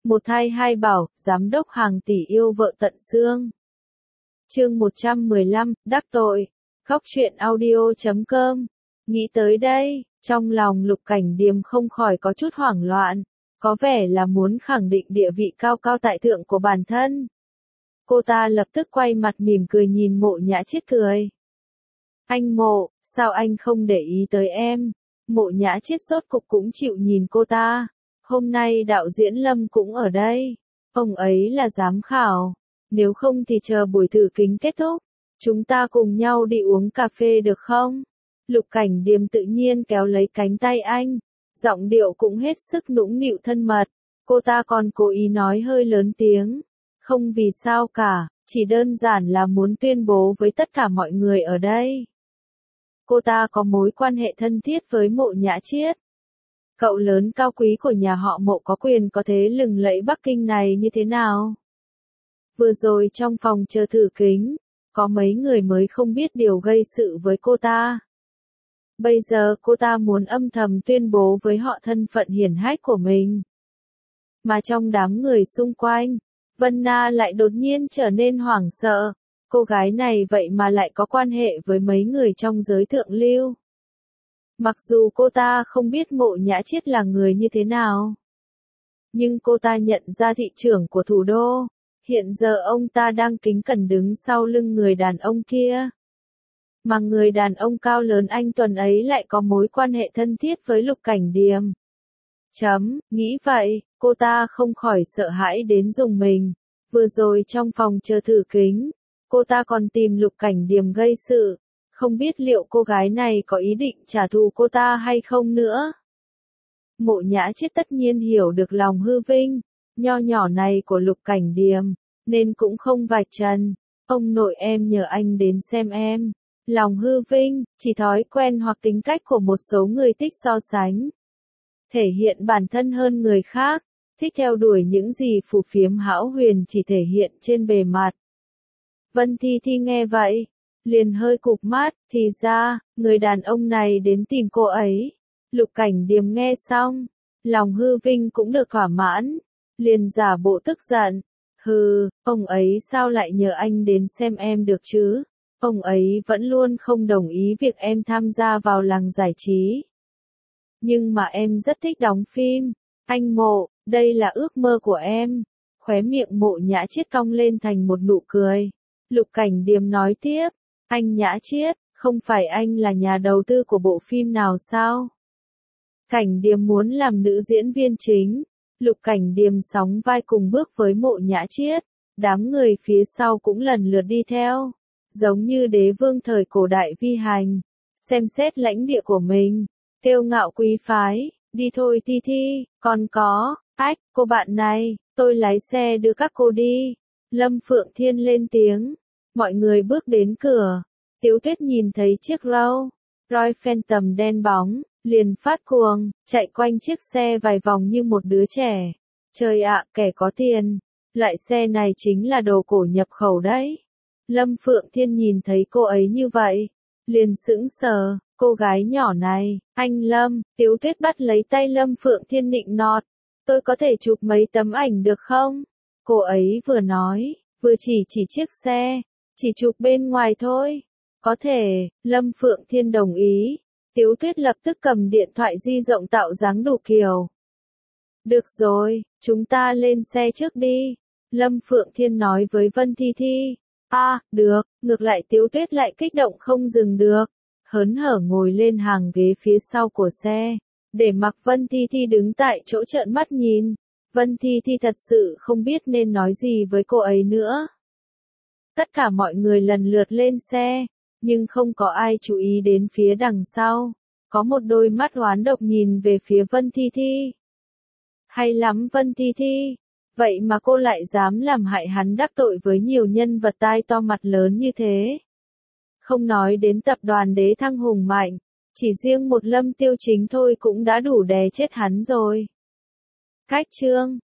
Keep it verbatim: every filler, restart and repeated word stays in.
Một thai hai bảo, giám đốc hàng tỷ yêu vợ tận xương. Chương một trăm mười lăm, đắc tội. Góc truyện audio chấm com. Nghĩ tới đây, trong lòng Lục Cảnh Điềm không khỏi có chút hoảng loạn, có vẻ là muốn khẳng định địa vị cao cao tại thượng của bản thân. Cô ta lập tức quay mặt mỉm cười nhìn Mộ Nhã Chiết cười. Anh Mộ, sao anh không để ý tới em? Mộ Nhã Chiết rốt cục cũng chịu nhìn cô ta. Hôm nay đạo diễn Lâm cũng ở đây. Ông ấy là giám khảo. Nếu không thì chờ buổi thử kính kết thúc, chúng ta cùng nhau đi uống cà phê được không? Lục Cảnh Điềm tự nhiên kéo lấy cánh tay anh, giọng điệu cũng hết sức nũng nịu thân mật. Cô ta còn cố ý nói hơi lớn tiếng. Không vì sao cả, chỉ đơn giản là muốn tuyên bố với tất cả mọi người ở đây. Cô ta có mối quan hệ thân thiết với Mộ Nhã Chiết. Cậu lớn cao quý của nhà họ Mộ có quyền có thế lừng lẫy Bắc Kinh này như thế nào? Vừa rồi trong phòng chờ thử kính, có mấy người mới không biết điều gây sự với cô ta. Bây giờ cô ta muốn âm thầm tuyên bố với họ thân phận hiển hách của mình. Mà trong đám người xung quanh, Vân Na lại đột nhiên trở nên hoảng sợ. Cô gái này vậy mà lại có quan hệ với mấy người trong giới thượng lưu. Mặc dù cô ta không biết Mộ Nhã Chiết là người như thế nào, nhưng cô ta nhận ra thị trưởng của thủ đô. Hiện giờ ông ta đang kính cẩn đứng sau lưng người đàn ông kia. Mà người đàn ông cao lớn anh tuấn ấy lại có mối quan hệ thân thiết với Lục Cảnh Điềm. Chấm, nghĩ vậy, cô ta không khỏi sợ hãi đến rùng mình. Vừa rồi trong phòng chờ thử kính, cô ta còn tìm Lục Cảnh Điềm gây sự. Không biết liệu cô gái này có ý định trả thù cô ta hay không nữa. Mộ Nhã Chiết tất nhiên hiểu được lòng hư vinh nho nhỏ này của Lục Cảnh Điềm, nên cũng không vạch trần. Ông nội em nhờ anh đến xem em. Lòng hư vinh, chỉ thói quen hoặc tính cách của một số người thích so sánh, thể hiện bản thân hơn người khác, thích theo đuổi những gì phù phiếm hão huyền chỉ thể hiện trên bề mặt. Vân Thi Thi nghe vậy, liền hơi cụp mắt, thì ra, người đàn ông này đến tìm cô ấy. Lục Cảnh Điềm nghe xong, lòng hư vinh cũng được thỏa mãn, liền giả bộ tức giận. Hừ, ông ấy sao lại nhờ anh đến xem em được chứ? Ông ấy vẫn luôn không đồng ý việc em tham gia vào làng giải trí. Nhưng mà em rất thích đóng phim. Anh Mộ, đây là ước mơ của em. Khóe miệng Mộ Nhã Chiết cong lên thành một nụ cười. Lục Cảnh Điềm nói tiếp. Anh Nhã Chiết, không phải anh là nhà đầu tư của bộ phim nào sao? Cảnh Điềm muốn làm nữ diễn viên chính. Lục Cảnh Điềm sóng vai cùng bước với Mộ Nhã Chiết. Đám người phía sau cũng lần lượt đi theo. Giống như đế vương thời cổ đại vi hành. Xem xét lãnh địa của mình. Kiêu ngạo quý phái. Đi thôi Thi Thi, còn có. Ách, cô bạn này, tôi lái xe đưa các cô đi. Lâm Phượng Thiên lên tiếng. Mọi người bước đến cửa. Tiếu Tuyết nhìn thấy chiếc Rolls Royce Phantom đen bóng, liền phát cuồng, chạy quanh chiếc xe vài vòng như một đứa trẻ. Trời ạ, kẻ có tiền. Loại xe này chính là đồ cổ nhập khẩu đấy. Lâm Phượng Thiên nhìn thấy cô ấy như vậy, liền sững sờ. Cô gái nhỏ này, anh Lâm, Tiếu Tuyết bắt lấy tay Lâm Phượng Thiên nịnh nọt. Tôi có thể chụp mấy tấm ảnh được không? Cô ấy vừa nói, vừa chỉ chỉ chiếc xe. Chỉ chụp bên ngoài thôi. Có thể, Lâm Phượng Thiên đồng ý. Tiếu Tuyết lập tức cầm điện thoại di động tạo dáng đủ kiểu. Được rồi, chúng ta lên xe trước đi. Lâm Phượng Thiên nói với Vân Thi Thi. À, được, ngược lại Tiếu Tuyết lại kích động không dừng được. Hớn hở ngồi lên hàng ghế phía sau của xe, để mặc Vân Thi Thi đứng tại chỗ trợn mắt nhìn. Vân Thi Thi thật sự không biết nên nói gì với cô ấy nữa. Tất cả mọi người lần lượt lên xe, nhưng không có ai chú ý đến phía đằng sau. Có một đôi mắt oán độc nhìn về phía Vân Thi Thi. Hay lắm Vân Thi Thi, vậy mà cô lại dám làm hại hắn đắc tội với nhiều nhân vật tai to mặt lớn như thế. Không nói đến tập đoàn Đế Thăng hùng mạnh, chỉ riêng một Lâm Tiêu Chính thôi cũng đã đủ đè chết hắn rồi. Cách chương